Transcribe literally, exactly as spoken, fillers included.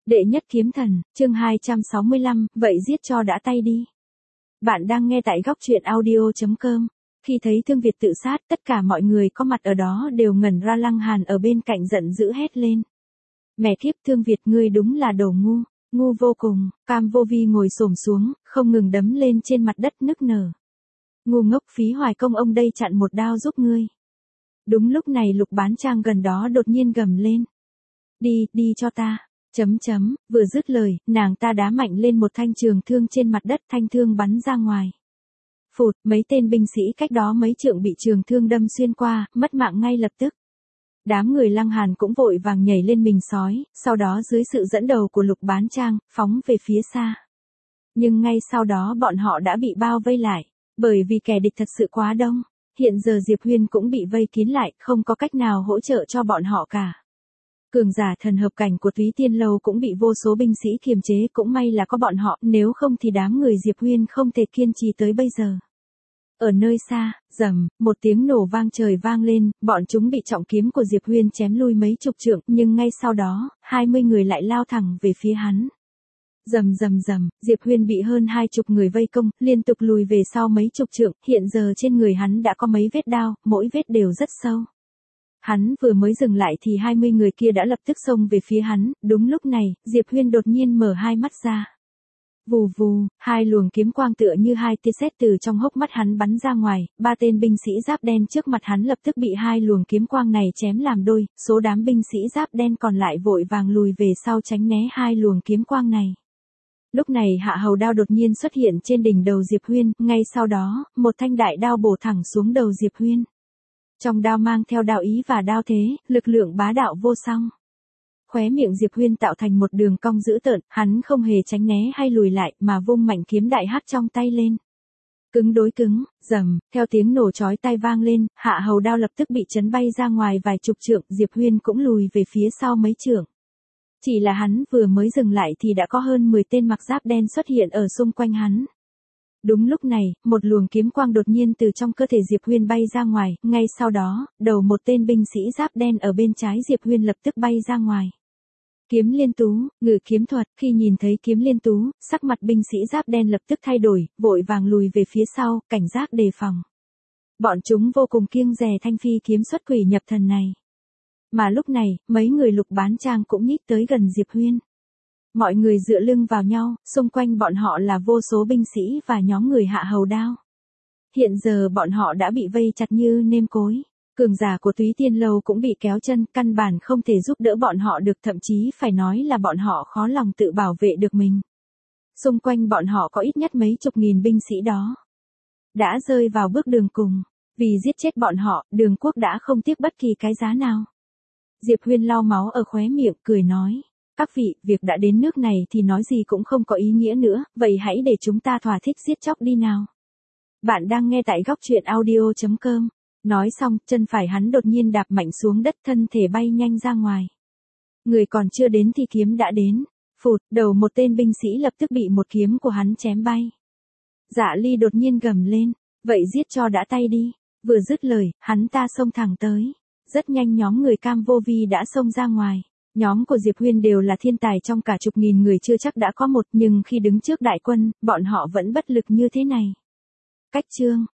Đệ nhất kiếm thần, chương hai trăm sáu mươi lăm, vậy giết cho đã tay đi. Bạn đang nghe tại góc truyện audio chấm com. Khi thấy Thương Việt tự sát, tất cả mọi người có mặt ở đó đều ngẩn ra. Lăng Hàn ở bên cạnh giận dữ hét lên. Mẹ kiếp, Thương Việt ngươi đúng là đồ ngu, ngu vô cùng. Cam Vô Vi ngồi xổm xuống, không ngừng đấm lên trên mặt đất nức nở. Ngu ngốc, phí hoài công ông đây chặn một đao giúp ngươi. Đúng lúc này Lục Bán Trang gần đó đột nhiên gầm lên. Đi, đi cho ta. Chấm chấm, vừa dứt lời, nàng ta đá mạnh lên một thanh trường thương trên mặt đất, thanh thương bắn ra ngoài. Phụt, mấy tên binh sĩ cách đó mấy trượng bị trường thương đâm xuyên qua, mất mạng ngay lập tức. Đám người Lăng Hàn cũng vội vàng nhảy lên mình sói, sau đó dưới sự dẫn đầu của Lục Bán Trang, phóng về phía xa. Nhưng ngay sau đó bọn họ đã bị bao vây lại, bởi vì kẻ địch thật sự quá đông. Hiện giờ Diệp Huyên cũng bị vây kín lại, không có cách nào hỗ trợ cho bọn họ cả. Cường giả thần hợp cảnh của Túy Tiên Lâu cũng bị vô số binh sĩ kiềm chế, cũng may là có bọn họ, nếu không thì đám người Diệp Huyên không thể kiên trì tới bây giờ. Ở nơi xa, rầm, một tiếng nổ vang trời vang lên, bọn chúng bị trọng kiếm của Diệp Huyên chém lui mấy chục trượng, nhưng ngay sau đó, hai mươi người lại lao thẳng về phía hắn. Rầm rầm rầm, Diệp Huyên bị hơn hai chục người vây công, liên tục lùi về sau mấy chục trượng, hiện giờ trên người hắn đã có mấy vết đao, mỗi vết đều rất sâu. Hắn vừa mới dừng lại thì hai mươi người kia đã lập tức xông về phía hắn, đúng lúc này, Diệp Huyên đột nhiên mở hai mắt ra. Vù vù, hai luồng kiếm quang tựa như hai tia sét từ trong hốc mắt hắn bắn ra ngoài, ba tên binh sĩ giáp đen trước mặt hắn lập tức bị hai luồng kiếm quang này chém làm đôi, số đám binh sĩ giáp đen còn lại vội vàng lùi về sau tránh né hai luồng kiếm quang này. Lúc này hạ hầu đao đột nhiên xuất hiện trên đỉnh đầu Diệp Huyên, ngay sau đó, một thanh đại đao bổ thẳng xuống đầu Diệp Huyên. Trong đao mang theo đạo ý và đao thế, lực lượng bá đạo vô song. Khóe miệng Diệp Huyên tạo thành một đường cong dữ tợn, hắn không hề tránh né hay lùi lại mà vung mạnh kiếm đại hắc trong tay lên. Cứng đối cứng, rầm, theo tiếng nổ chói tai vang lên, hạ hầu đao lập tức bị chấn bay ra ngoài vài chục trượng, Diệp Huyên cũng lùi về phía sau mấy trượng. Chỉ là hắn vừa mới dừng lại thì đã có hơn mười tên mặc giáp đen xuất hiện ở xung quanh hắn. Đúng lúc này, một luồng kiếm quang đột nhiên từ trong cơ thể Diệp Huyên bay ra ngoài, ngay sau đó, đầu một tên binh sĩ giáp đen ở bên trái Diệp Huyên lập tức bay ra ngoài. Kiếm liên tú, ngự kiếm thuật, khi nhìn thấy kiếm liên tú, sắc mặt binh sĩ giáp đen lập tức thay đổi, vội vàng lùi về phía sau, cảnh giác đề phòng. Bọn chúng vô cùng kiêng dè thanh phi kiếm xuất quỷ nhập thần này. Mà lúc này, mấy người Lục Bán Trang cũng nhích tới gần Diệp Huyên. Mọi người dựa lưng vào nhau, xung quanh bọn họ là vô số binh sĩ và nhóm người hạ hầu đao. Hiện giờ bọn họ đã bị vây chặt như nêm cối. Cường giả của Túy Tiên Lâu cũng bị kéo chân, căn bản không thể giúp đỡ bọn họ được, thậm chí phải nói là bọn họ khó lòng tự bảo vệ được mình. Xung quanh bọn họ có ít nhất mấy chục nghìn binh sĩ đó. Đã rơi vào bước đường cùng. Vì giết chết bọn họ, Đường Quốc đã không tiếc bất kỳ cái giá nào. Diệp Huyên lau máu ở khóe miệng, cười nói. Các vị, việc đã đến nước này thì nói gì cũng không có ý nghĩa nữa, vậy hãy để chúng ta thỏa thích giết chóc đi nào. Bạn đang nghe tại góc truyện audio chấm com. Nói xong, chân phải hắn đột nhiên đạp mạnh xuống đất, thân thể bay nhanh ra ngoài. Người còn chưa đến thì kiếm đã đến. Phụt, đầu một tên binh sĩ lập tức bị một kiếm của hắn chém bay. Dạ Ly đột nhiên gầm lên, vậy giết cho đã tay đi. Vừa dứt lời, hắn ta xông thẳng tới. Rất nhanh nhóm người Cam Vô Vi đã xông ra ngoài. Nhóm của Diệp Huyên đều là thiên tài, trong cả chục nghìn người chưa chắc đã có một, nhưng khi đứng trước đại quân, bọn họ vẫn bất lực như thế này. Cách chương,